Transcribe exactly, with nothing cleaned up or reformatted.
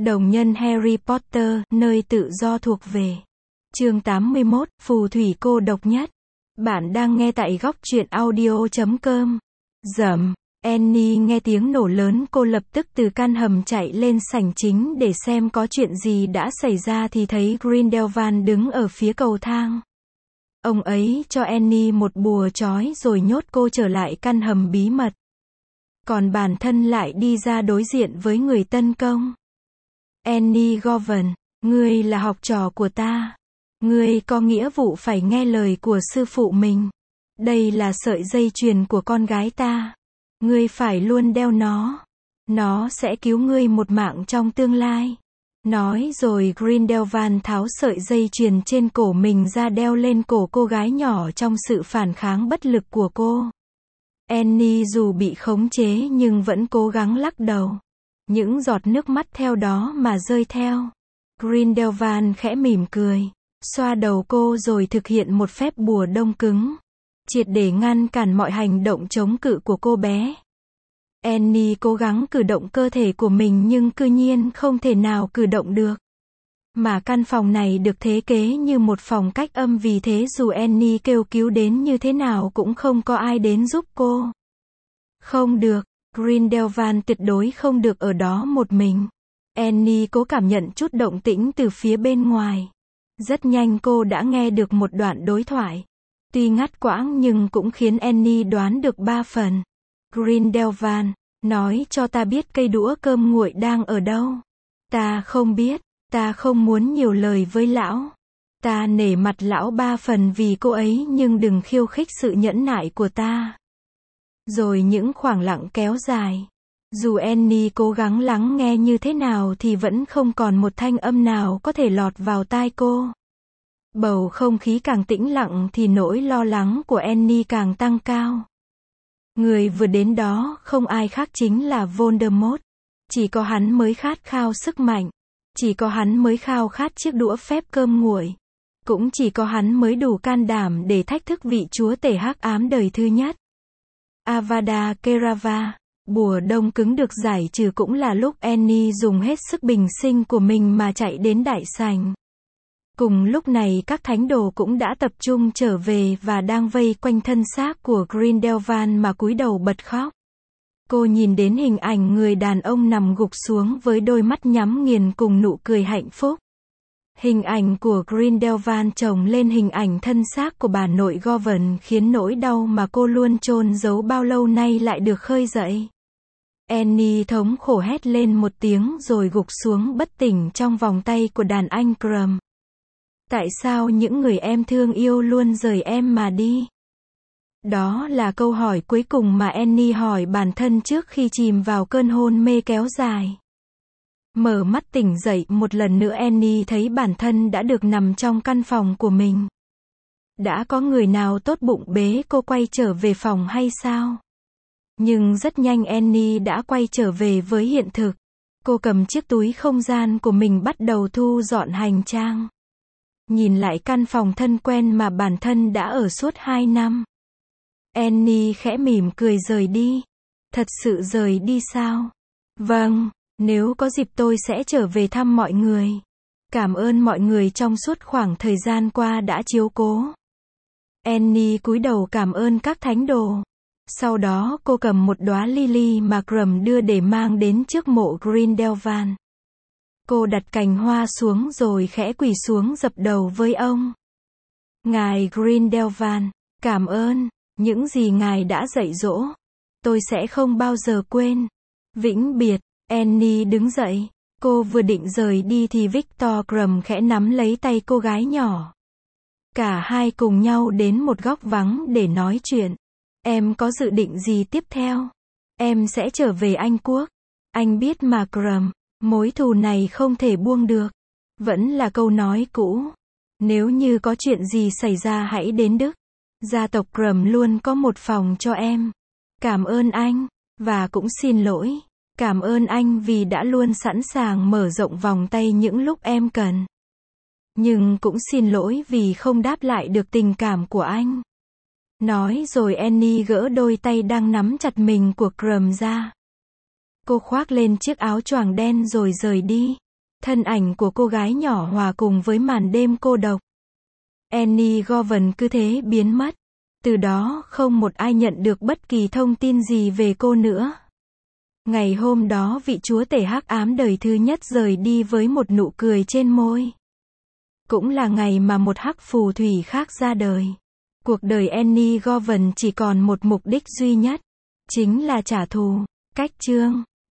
Đồng nhân Harry Potter, nơi tự do thuộc về. Chương tám mươi mốt, phù thủy cô độc nhất. Bạn đang nghe tại góc truyện audio chấm com. Rầm. Annie nghe tiếng nổ lớn, cô lập tức từ căn hầm chạy lên sảnh chính để xem có chuyện gì đã xảy ra thì thấy Grindelwald đứng ở phía cầu thang. Ông ấy cho Annie một bùa trói rồi nhốt cô trở lại căn hầm bí mật. Còn bản thân lại đi ra đối diện với người tấn công. Annie Govan, ngươi là học trò của ta. Ngươi có nghĩa vụ phải nghe lời của sư phụ mình. Đây là sợi dây chuyền của con gái ta. Ngươi phải luôn đeo nó. Nó sẽ cứu ngươi một mạng trong tương lai. Nói rồi Grindelwald tháo sợi dây chuyền trên cổ mình ra đeo lên cổ cô gái nhỏ trong sự phản kháng bất lực của cô. Annie dù bị khống chế nhưng vẫn cố gắng lắc đầu. Những giọt nước mắt theo đó mà rơi theo. Grindelwald khẽ mỉm cười, xoa đầu cô rồi thực hiện một phép bùa đông cứng, triệt để ngăn cản mọi hành động chống cự của cô bé. Annie cố gắng cử động cơ thể của mình nhưng cư nhiên không thể nào cử động được. Mà căn phòng này được thiết kế như một phòng cách âm, vì thế dù Annie kêu cứu đến như thế nào cũng không có ai đến giúp cô. Không được, Grindelwald tuyệt đối không được ở đó một mình. Annie cố cảm nhận chút động tĩnh từ phía bên ngoài. Rất nhanh cô đã nghe được một đoạn đối thoại. Tuy ngắt quãng nhưng cũng khiến Annie đoán được ba phần. Grindelwald, nói cho ta biết cây đũa cơm nguội đang ở đâu. Ta không biết, ta không muốn nhiều lời với lão. Ta nể mặt lão ba phần vì cô ấy, nhưng đừng khiêu khích sự nhẫn nại của ta. Rồi những khoảng lặng kéo dài. Dù Annie cố gắng lắng nghe như thế nào thì vẫn không còn một thanh âm nào có thể lọt vào tai cô. Bầu không khí càng tĩnh lặng thì nỗi lo lắng của Annie càng tăng cao. Người vừa đến đó không ai khác chính là Voldemort. Chỉ có hắn mới khát khao sức mạnh. Chỉ có hắn mới khao khát chiếc đũa phép cơm nguội. Cũng chỉ có hắn mới đủ can đảm để thách thức vị chúa tể hắc ám đời thứ nhất. Avada Kedavra. Bùa đông cứng được giải trừ cũng là lúc Annie dùng hết sức bình sinh của mình mà chạy đến đại sảnh. Cùng lúc này các thánh đồ cũng đã tập trung trở về và đang vây quanh thân xác của Grindelwald mà cúi đầu bật khóc. Cô nhìn đến hình ảnh người đàn ông nằm gục xuống với đôi mắt nhắm nghiền cùng nụ cười hạnh phúc. Hình ảnh của Grindelwald chồng lên hình ảnh thân xác của bà nội Govan khiến nỗi đau mà cô luôn chôn giấu bao lâu nay lại được khơi dậy. Annie thống khổ hét lên một tiếng rồi gục xuống bất tỉnh trong vòng tay của đàn anh Krum. Tại sao những người em thương yêu luôn rời em mà đi? Đó là câu hỏi cuối cùng mà Annie hỏi bản thân trước khi chìm vào cơn hôn mê kéo dài. Mở mắt tỉnh dậy một lần nữa, Annie thấy bản thân đã được nằm trong căn phòng của mình. Đã có người nào tốt bụng bế cô quay trở về phòng hay sao? Nhưng rất nhanh Annie đã quay trở về với hiện thực. Cô cầm chiếc túi không gian của mình bắt đầu thu dọn hành trang. Nhìn lại căn phòng thân quen mà bản thân đã ở suốt hai năm. Annie khẽ mỉm cười rời đi. Thật sự rời đi sao? Vâng, nếu có dịp tôi sẽ trở về thăm mọi người. Cảm ơn mọi người trong suốt khoảng thời gian qua đã chiếu cố. Annie cúi đầu cảm ơn các thánh đồ. Sau đó cô cầm một đóa lily mà Krum đưa để mang đến trước mộ Grindelwald. Cô đặt cành hoa xuống rồi khẽ quỳ xuống dập đầu với ông. Ngài Grindelwald, cảm ơn, những gì ngài đã dạy dỗ. Tôi sẽ không bao giờ quên. Vĩnh biệt. Annie đứng dậy. Cô vừa định rời đi thì Victor Krum khẽ nắm lấy tay cô gái nhỏ. Cả hai cùng nhau đến một góc vắng để nói chuyện. Em có dự định gì tiếp theo? Em sẽ trở về Anh Quốc. Anh biết mà Krum, mối thù này không thể buông được. Vẫn là câu nói cũ. Nếu như có chuyện gì xảy ra hãy đến Đức. Gia tộc Krum luôn có một phòng cho em. Cảm ơn anh. Và cũng xin lỗi. Cảm ơn anh vì đã luôn sẵn sàng mở rộng vòng tay những lúc em cần. Nhưng cũng xin lỗi vì không đáp lại được tình cảm của anh. Nói rồi Annie gỡ đôi tay đang nắm chặt mình của Krum ra. Cô khoác lên chiếc áo choàng đen rồi rời đi. Thân ảnh của cô gái nhỏ hòa cùng với màn đêm cô độc. Annie Govan cứ thế biến mất. Từ đó không một ai nhận được bất kỳ thông tin gì về cô nữa. Ngày hôm đó vị chúa tể hắc ám đời thứ nhất rời đi với một nụ cười trên môi. Cũng là ngày mà một hắc phù thủy khác ra đời. Cuộc đời Annie Govan chỉ còn một mục đích duy nhất, chính là trả thù. Cách chương